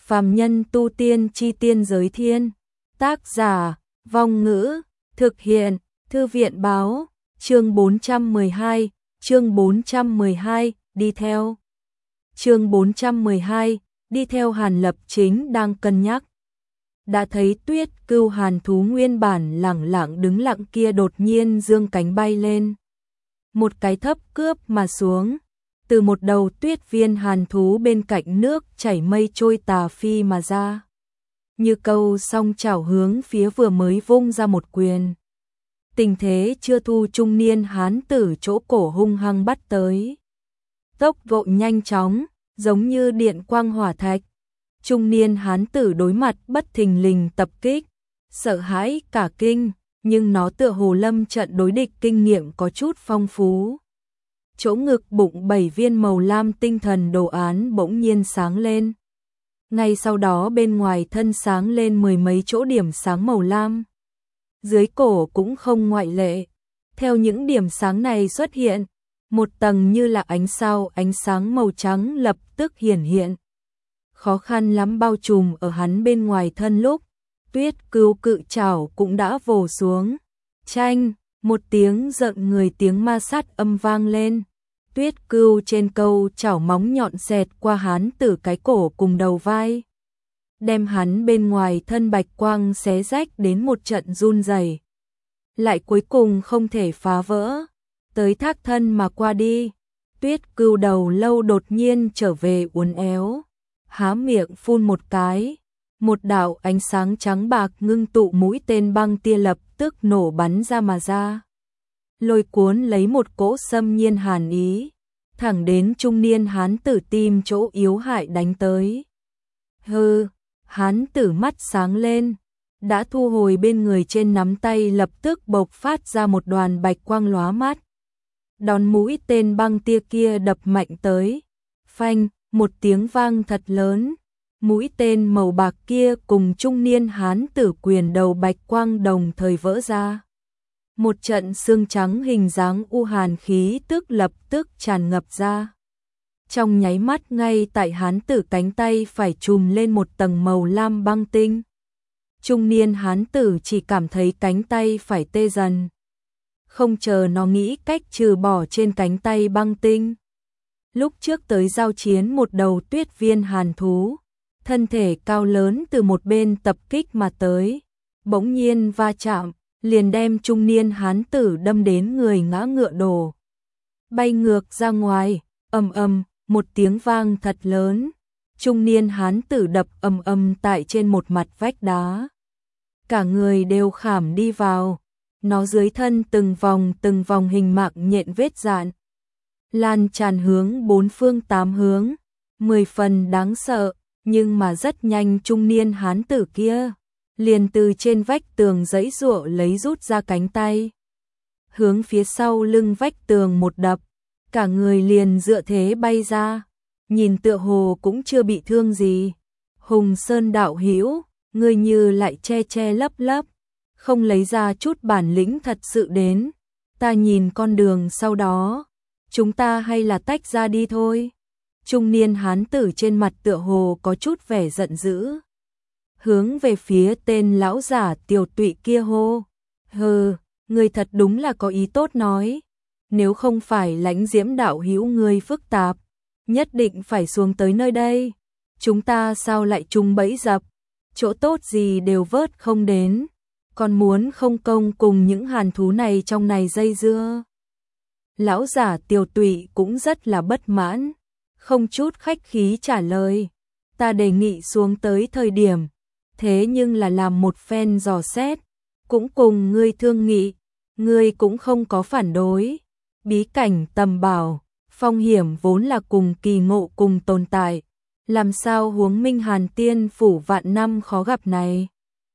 Phàm nhân tu tiên chi tiên giới thiên. Tác giả, Vong Ngữ, thực hiện, Thư viện báo, chương 412, đi theo. Chương 412, đi theo Hàn Lập Chính đang cân nhắc. Đã thấy Tuyết Cưu hàn thú nguyên bản lẳng lặng đứng lặng kia đột nhiên dương cánh bay lên. Một cái thấp cướp mà xuống, từ một đầu tuyết viên hàn thú bên cạnh nước chảy mây trôi tà phi mà ra. Như câu song chảo hướng phía vừa mới vung ra một quyền. Tình thế chưa thu trung niên hán tử chỗ cổ hung hăng bắt tới. Tốc độ nhanh chóng, giống như điện quang hỏa thạch. Trung niên hán tử đối mặt bất thình lình tập kích, sợ hãi cả kinh, nhưng nó tựa hồ lâm trận đối địch kinh nghiệm có chút phong phú. Chỗ ngực bụng 7 viên màu lam tinh thần đồ án bỗng nhiên sáng lên. Ngay sau đó bên ngoài thân sáng lên mười mấy chỗ điểm sáng màu lam. Dưới cổ cũng không ngoại lệ. Theo những điểm sáng này xuất hiện, một tầng như là ánh sao ánh sáng màu trắng lập tức hiển hiện. Khó khăn lắm bao trùm ở hắn bên ngoài thân lúc, Tuyết Cưu cự chảo cũng đã vồ xuống. Chanh, một tiếng giận người tiếng ma sát âm vang lên. Tuyết Cưu trên câu chảo móng nhọn xẹt qua hắn từ cái cổ cùng đầu vai, đem hắn bên ngoài thân bạch quang xé rách đến một trận run rẩy. Lại cuối cùng không thể phá vỡ, tới thác thân mà qua đi. Tuyết Cưu đầu lâu đột nhiên trở về uốn éo, há miệng phun một cái, một đạo ánh sáng trắng bạc ngưng tụ mũi tên băng tia lập tức nổ bắn ra mà ra. Lôi cuốn lấy một cỗ xâm nhiên hàn ý, thẳng đến trung niên hán tử tim chỗ yếu hại đánh tới. Hừ, hán tử mắt sáng lên, đã thu hồi bên người trên nắm tay lập tức bộc phát ra một đoàn bạch quang lóa mắt. Đòn mũi tên băng tia kia đập mạnh tới, phanh, một tiếng vang thật lớn. Mũi tên màu bạc kia cùng trung niên hán tử quyền đầu bạch quang đồng thời vỡ ra. Một trận xương trắng hình dáng u hàn khí tức lập tức tràn ngập ra. Trong nháy mắt ngay tại hán tử cánh tay phải trùm lên một tầng màu lam băng tinh. Trung niên hán tử chỉ cảm thấy cánh tay phải tê dần. Không chờ nó nghĩ cách trừ bỏ trên cánh tay băng tinh. Lúc trước tới giao chiến một đầu tuyết viên hàn thú, thân thể cao lớn từ một bên tập kích mà tới, bỗng nhiên va chạm, liền đem trung niên hán tử đâm đến người ngã ngựa đổ. Bay ngược ra ngoài, ầm ầm, một tiếng vang thật lớn, trung niên hán tử đập ầm ầm tại trên một mặt vách đá. Cả người đều khảm đi vào, nó dưới thân từng vòng hình mạng nhện vết dạn, lan tràn hướng bốn phương tám hướng, 10 phần đáng sợ, nhưng mà rất nhanh trung niên hán tử kia liền từ trên vách tường giãy giụa lấy rút ra cánh tay, hướng phía sau lưng vách tường một đập, cả người liền dựa thế bay ra, nhìn tựa hồ cũng chưa bị thương gì. Hùng Sơn đạo hữu, ngươi như lại che lấp lấp, không lấy ra chút bản lĩnh thật sự đến, ta nhìn con đường sau đó, chúng ta hay là tách ra đi thôi. Trung niên hán tử trên mặt tựa hồ có chút vẻ giận dữ, hướng về phía tên lão giả Tiểu Tụy kia hô. Hừ, ngươi thật đúng là có ý tốt nói, nếu không phải Lãnh Diễm đạo hữu ngươi phức tạp, nhất định phải xuống tới nơi đây, chúng ta sao lại chung bẫy dập, chỗ tốt gì đều vớt không đến, còn muốn không công cùng những hàn thú này trong này dây dưa. Lão giả Tiểu Tụy cũng rất là bất mãn, không chút khách khí trả lời, ta đề nghị xuống tới thời điểm, thế nhưng là làm một phen dò xét, cũng cùng ngươi thương nghị, ngươi cũng không có phản đối. Bí cảnh tầm bảo, phong hiểm vốn là cùng kỳ ngộ cùng tồn tại, làm sao huống minh hàn tiên phủ vạn năm khó gặp này.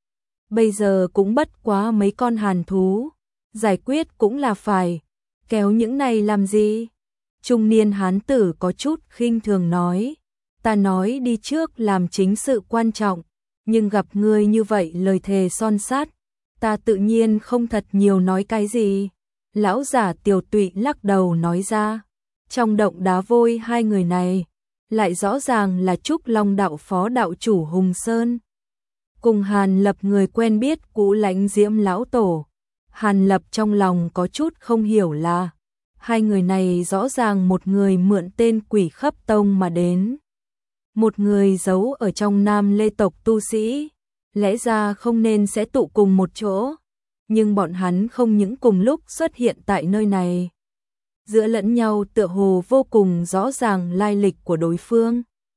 Bây giờ cũng bất quá mấy con hàn thú, giải quyết cũng là phải, kéo những này làm gì? Trung niên hán tử có chút khinh thường nói, ta nói đi trước làm chính sự quan trọng, nhưng gặp ngươi như vậy lời thề son sắt, ta tự nhiên không thật nhiều nói cái gì. Lão giả Tiểu Tụy lắc đầu nói ra, trong động đá vôi hai người này, lại rõ ràng là Trúc Long đạo phó đạo chủ Hùng Sơn. Cùng Hàn Lập người quen biết cũ Lãnh Diễm lão tổ. Hàn Lập trong lòng có chút không hiểu là hai người này rõ ràng một người mượn tên Quỷ Khấp Tông mà đến, một người giấu ở trong Nam Lê tộc tu sĩ, lẽ ra không nên sẽ tụ cùng một chỗ, nhưng bọn hắn không những cùng lúc xuất hiện tại nơi này. Giữa lẫn nhau tựa hồ vô cùng rõ ràng lai lịch của đối phương.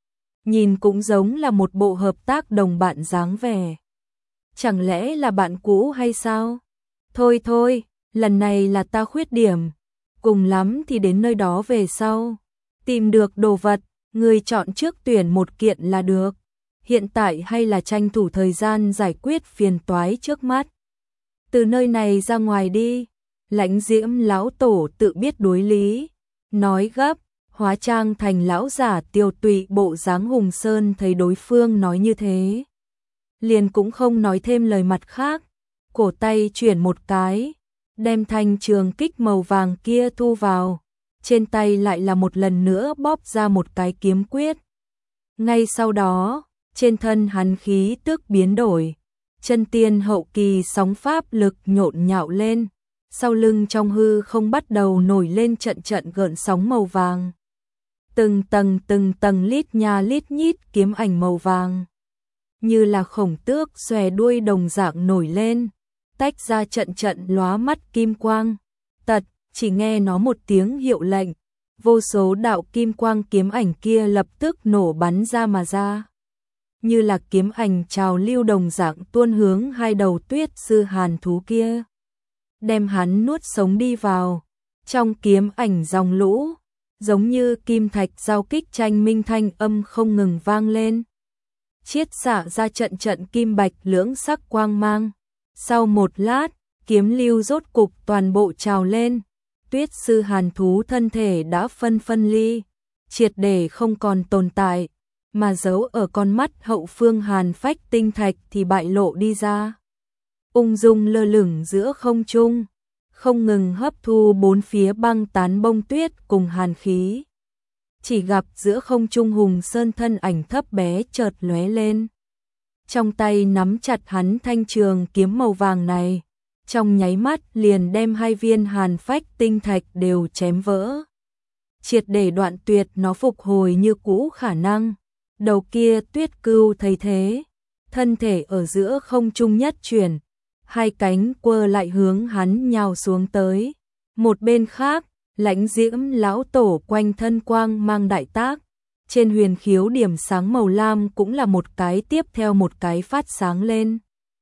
Nhìn cũng giống là một bộ hợp tác đồng bạn dáng vẻ. Chẳng lẽ là bạn cũ hay sao? Thôi thôi, lần này là ta khuyết điểm. Cùng lắm thì đến nơi đó về sau. Tìm được đồ vật, người chọn trước tuyển một kiện là được. Hiện tại hay là tranh thủ thời gian giải quyết phiền toái trước mắt. Từ nơi này ra ngoài đi. Lãnh Diễm lão tổ tự biết đối lý. Nói gấp, hóa trang thành lão giả tiêu tụy bộ dáng Hùng Sơn thấy đối phương nói như thế. Liền cũng không nói thêm lời mặt khác. Cổ tay chuyển một cái, đem thanh trường kích màu vàng kia thu vào. Trên tay lại là một lần nữa bóp ra một cái kiếm quyết. Ngay sau đó, trên thân hắn khí tức biến đổi. Chân tiên hậu kỳ sóng pháp lực nhộn nhạo lên. Sau lưng trong hư không bắt đầu nổi lên trận trận gợn sóng màu vàng. Từng tầng lít nha lít nhít kiếm ảnh màu vàng. Như là khổng tước xòe đuôi đồng dạng nổi lên. Tách ra trận trận lóa mắt kim quang. Tật, chỉ nghe nó một tiếng hiệu lệnh. Vô số đạo kim quang kiếm ảnh kia lập tức nổ bắn ra mà ra. Như là kiếm ảnh trào lưu đồng dạng tuôn hướng hai đầu tuyết sư hàn thú kia. Đem hắn nuốt sống đi vào. Trong kiếm ảnh dòng lũ, giống như kim thạch giao kích tranh minh thanh âm không ngừng vang lên. Chiết xạ ra trận trận kim bạch lưỡng sắc quang mang. Sau một lát, kiếm lưu rốt cục toàn bộ trào lên. Tuyết sư hàn thú thân thể đã phân ly, triệt để không còn tồn tại, mà giấu ở con mắt hậu phương hàn phách tinh thạch thì bại lộ đi ra. Ung dung lơ lửng giữa không trung, không ngừng hấp thu bốn phía băng tán bông tuyết cùng hàn khí. Chỉ gặp giữa không trung Hùng Sơn thân ảnh thấp bé chợt lóe lên. Trong tay nắm chặt hắn thanh trường kiếm màu vàng này, trong nháy mắt liền đem hai viên hàn phách tinh thạch đều chém vỡ. Triệt để đoạn tuyệt nó phục hồi như cũ khả năng. Đầu kia Tuyết Cưu thấy thế, thân thể ở giữa không trung nhất chuyển, hai cánh quơ lại hướng hắn nhào xuống tới. Một bên khác, Lãnh Diễm lão tổ quanh thân quang mang đại tác, trên huyền khiếu điểm sáng màu lam cũng là một cái tiếp theo một cái phát sáng lên.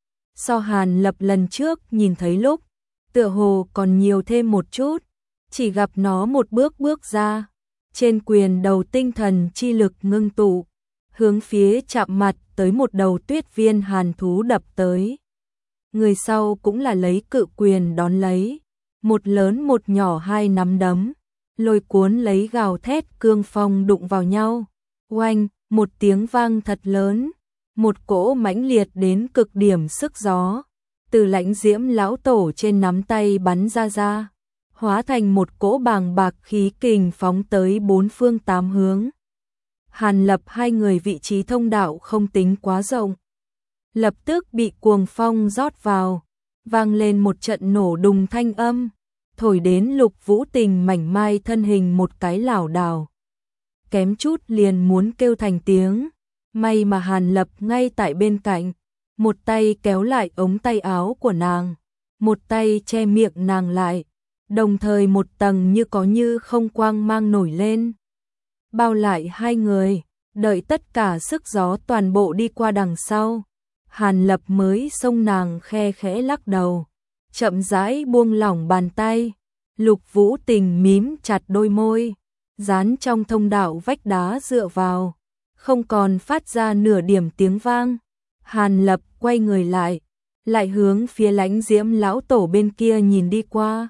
So Hàn Lập lần trước nhìn thấy lúc, tựa hồ còn nhiều thêm một chút, chỉ gặp nó một bước ra, trên quyền đầu tinh thần chi lực ngưng tụ, hướng phía chạm mặt tới một đầu tuyết viên hàn thú đập tới. Người sau cũng là lấy cự quyền đón lấy, một lớn một nhỏ hai nắm đấm, lôi cuốn lấy gào thét cương phong đụng vào nhau. Oanh, một tiếng vang thật lớn, một cỗ mãnh liệt đến cực điểm sức gió, từ Lãnh Diễm lão tổ trên nắm tay bắn ra, hóa thành một cỗ bàng bạc khí kình phóng tới bốn phương tám hướng. Hàn Lập hai người vị trí thông đạo không tính quá rộng, lập tức bị cuồng phong rót vào, vang lên một trận nổ đùng thanh âm, thổi đến Lục Vũ Tình mảnh mai thân hình một cái lảo đảo, kém chút liền muốn kêu thành tiếng. May mà Hàn Lập ngay tại bên cạnh, một tay kéo lại ống tay áo của nàng, một tay che miệng nàng lại, đồng thời một tầng như có như không quang mang nổi lên, bao lại hai người. Đợi tất cả sức gió toàn bộ đi qua đằng sau, Hàn Lập mới xông nàng khe khẽ lắc đầu, chậm rãi buông lỏng bàn tay. Lục Vũ Tình mím chặt đôi môi, dán trong thông đạo vách đá dựa vào, không còn phát ra nửa điểm tiếng vang. Hàn Lập quay người lại hướng phía Lãnh Diễm lão tổ bên kia nhìn đi qua.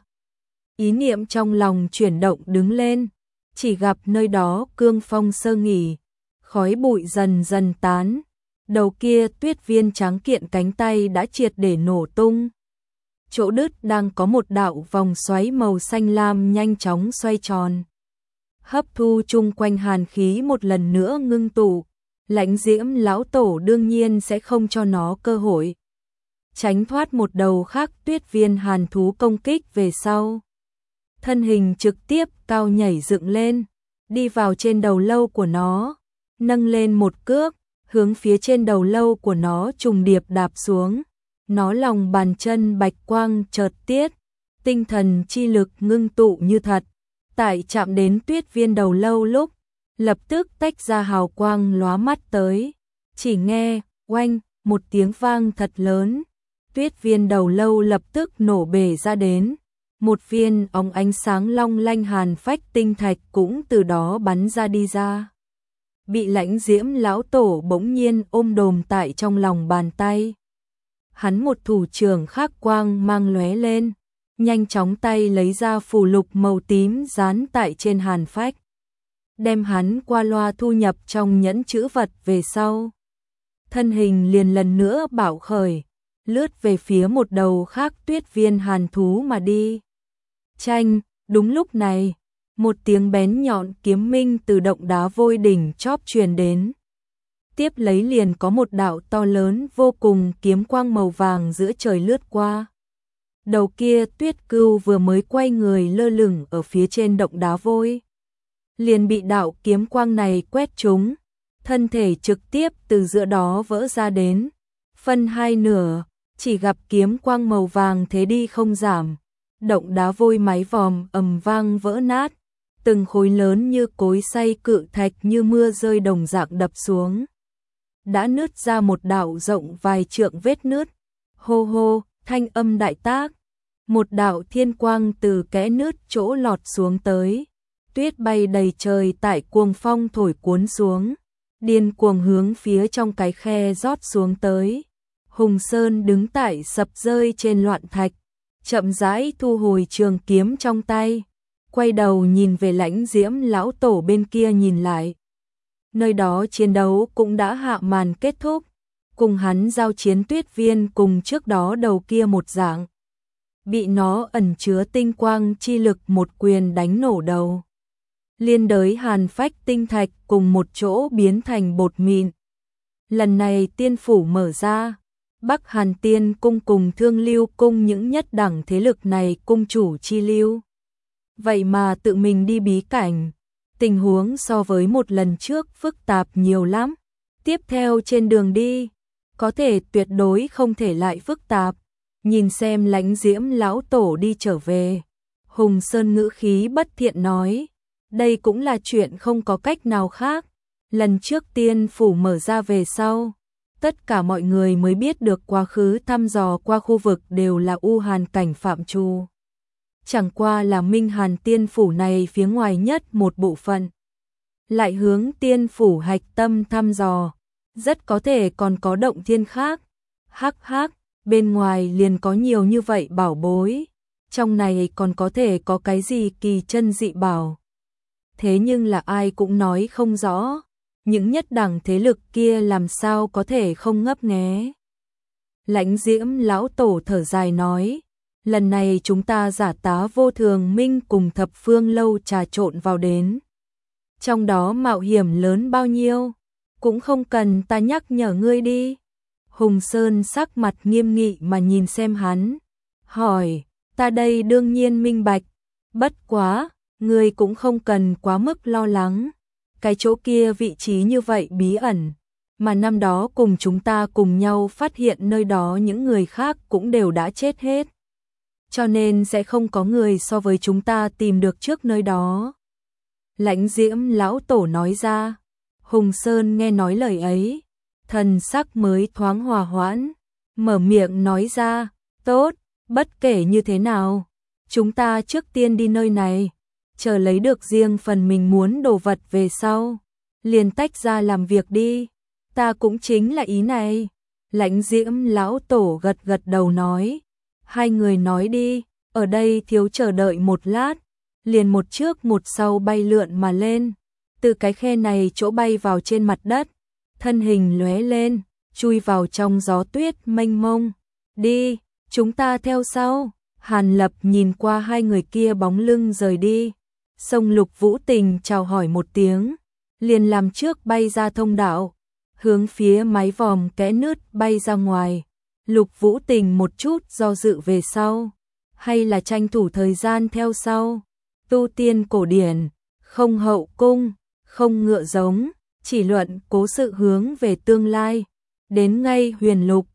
Ý niệm trong lòng chuyển động đứng lên, chỉ gặp nơi đó cương phong sơ nghỉ, khói bụi dần dần tán, đầu kia tuyết viên trắng kiện cánh tay đã triệt để nổ tung. Chỗ đứt đang có một đạo vòng xoáy màu xanh lam nhanh chóng xoay tròn. hấp thu chung quanh hàn khí một lần nữa ngưng tụ. Lãnh Diễm lão tổ đương nhiên sẽ không cho nó cơ hội. Tránh thoát một đầu khác Tuyết Viên hàn thú công kích về sau. Thân hình trực tiếp cao nhảy dựng lên, đi vào trên đầu lâu của nó, nâng lên một cước, hướng phía trên đầu lâu của nó trùng điệp đạp xuống. Nó lòng bàn chân bạch quang chợt tiết, tinh thần chi lực ngưng tụ như thật. Tại chạm đến Tuyết Viên đầu lâu lúc, lập tức tách ra hào quang lóa mắt tới. Chỉ nghe, oanh, một tiếng vang thật lớn. Tuyết Viên đầu lâu lập tức nổ bể ra đến. Một viên óng ánh sáng long lanh hàn phách tinh thạch cũng từ đó bắn ra đi ra. Bị Lãnh Diễm lão tổ bỗng nhiên ôm đồm tại trong lòng bàn tay. Hắn một thủ trưởng khác quang mang lóe lên, nhanh chóng tay lấy ra phù lục màu tím dán tại trên hàn phách. Đem hắn qua loa thu nhập trong nhẫn chữ vật về sau. Thân hình liền lần nữa bạo khởi, lướt về phía một đầu khác Tuyết Viên hàn thú mà đi. Chanh, đúng lúc này, một tiếng bén nhọn kiếm minh từ động đá vôi đỉnh chóp truyền đến. Tiếp lấy liền có một đạo to lớn vô cùng kiếm quang màu vàng giữa trời lướt qua. Đầu kia Tuyết Cưu vừa mới quay người lơ lửng ở phía trên động đá vôi. Liền bị đạo kiếm quang này quét trúng, thân thể trực tiếp từ giữa đó vỡ ra đến. Phân hai nửa, chỉ gặp kiếm quang màu vàng thế đi không giảm. Động đá vôi mái vòm ầm vang vỡ nát, từng khối lớn như cối xay cự thạch như mưa rơi đồng dạng đập xuống. Đã nứt ra một đạo rộng vài trượng vết nứt. Hô hô, thanh âm đại tác. Một đạo thiên quang từ kẽ nứt chỗ lọt xuống tới. Tuyết bay đầy trời tại cuồng phong thổi cuốn xuống. Điên cuồng hướng phía trong cái khe rót xuống tới. Hùng Sơn đứng tại sập rơi trên loạn thạch, chậm rãi thu hồi trường kiếm trong tay, quay đầu nhìn về Lãnh Diễm lão tổ bên kia nhìn lại. Nơi đó chiến đấu cũng đã hạ màn kết thúc, cùng hắn giao chiến Tuyết Viên cùng trước đó đầu kia một dạng. Bị nó ẩn chứa tinh quang chi lực một quyền đánh nổ đầu. Liên đới hàn phách tinh thạch cùng một chỗ biến thành bột mịn. Lần này tiên phủ mở ra, Bắc Hàn Tiên cung cùng Thương Lưu cung những nhất đẳng thế lực này cung chủ chi lưu. Vậy mà tự mình đi bí cảnh, tình huống so với một lần trước phức tạp nhiều lắm. Tiếp theo trên đường đi, có thể tuyệt đối không thể lại phức tạp. Nhìn xem Lãnh Diễm lão tổ đi trở về, Hùng Sơn ngữ khí bất thiện nói, đây cũng là chuyện không có cách nào khác. Lần trước tiên phủ mở ra về sau, tất cả mọi người mới biết được quá khứ thăm dò qua khu vực đều là U Hàn cảnh phạm trù. Chẳng qua là Minh Hàn tiên phủ này phía ngoài nhất một bộ phận. Lại hướng tiên phủ hạch tâm thăm dò, rất có thể còn có động thiên khác. Hắc hắc, bên ngoài liền có nhiều như vậy bảo bối, trong này còn có thể có cái gì kỳ chân dị bảo. Thế nhưng là ai cũng nói không rõ, những nhất đẳng thế lực kia làm sao có thể không ngấp nghé. Lãnh Diễm lão tổ thở dài nói, lần này chúng ta giả tá vô thường minh cùng thập phương lâu trà trộn vào đến. Trong đó mạo hiểm lớn bao nhiêu, cũng không cần ta nhắc nhở ngươi đi. Hùng Sơn sắc mặt nghiêm nghị mà nhìn xem hắn, hỏi, ta đây đương nhiên minh bạch, bất quá, ngươi cũng không cần quá mức lo lắng. Cái chỗ kia vị trí như vậy bí ẩn, mà năm đó cùng chúng ta cùng nhau phát hiện nơi đó những người khác cũng đều đã chết hết. Cho nên sẽ không có người so với chúng ta tìm được trước nơi đó. Lãnh Diễm lão tổ nói ra. Hùng Sơn nghe nói lời ấy, thần sắc mới thoáng hòa hoãn, mở miệng nói ra, tốt, bất kể như thế nào, chúng ta trước tiên đi nơi này, chờ lấy được riêng phần mình muốn đồ vật về sau, liền tách ra làm việc đi, ta cũng chính là ý này. Lãnh Diễm lão tổ gật gật đầu nói, hai người nói đi, ở đây thiếu chờ đợi một lát, liền một trước một sau bay lượn mà lên, từ cái khe này chỗ bay vào trên mặt đất, thân hình lóe lên, chui vào trong gió tuyết mênh mông. Đi, chúng ta theo sau. Hàn Lập nhìn qua hai người kia bóng lưng rời đi, Sông Lục Vũ Tình chào hỏi một tiếng, liền làm trước bay ra thông đạo, hướng phía mái vòm kẽ nứt bay ra ngoài. Lục Vũ Tình một chút do dự về sau, hay là tranh thủ thời gian theo sau. Tu tiên cổ điển, không hậu cung, không ngựa giống, chỉ luận cố sự hướng về tương lai. Đến ngay Huyền Lục,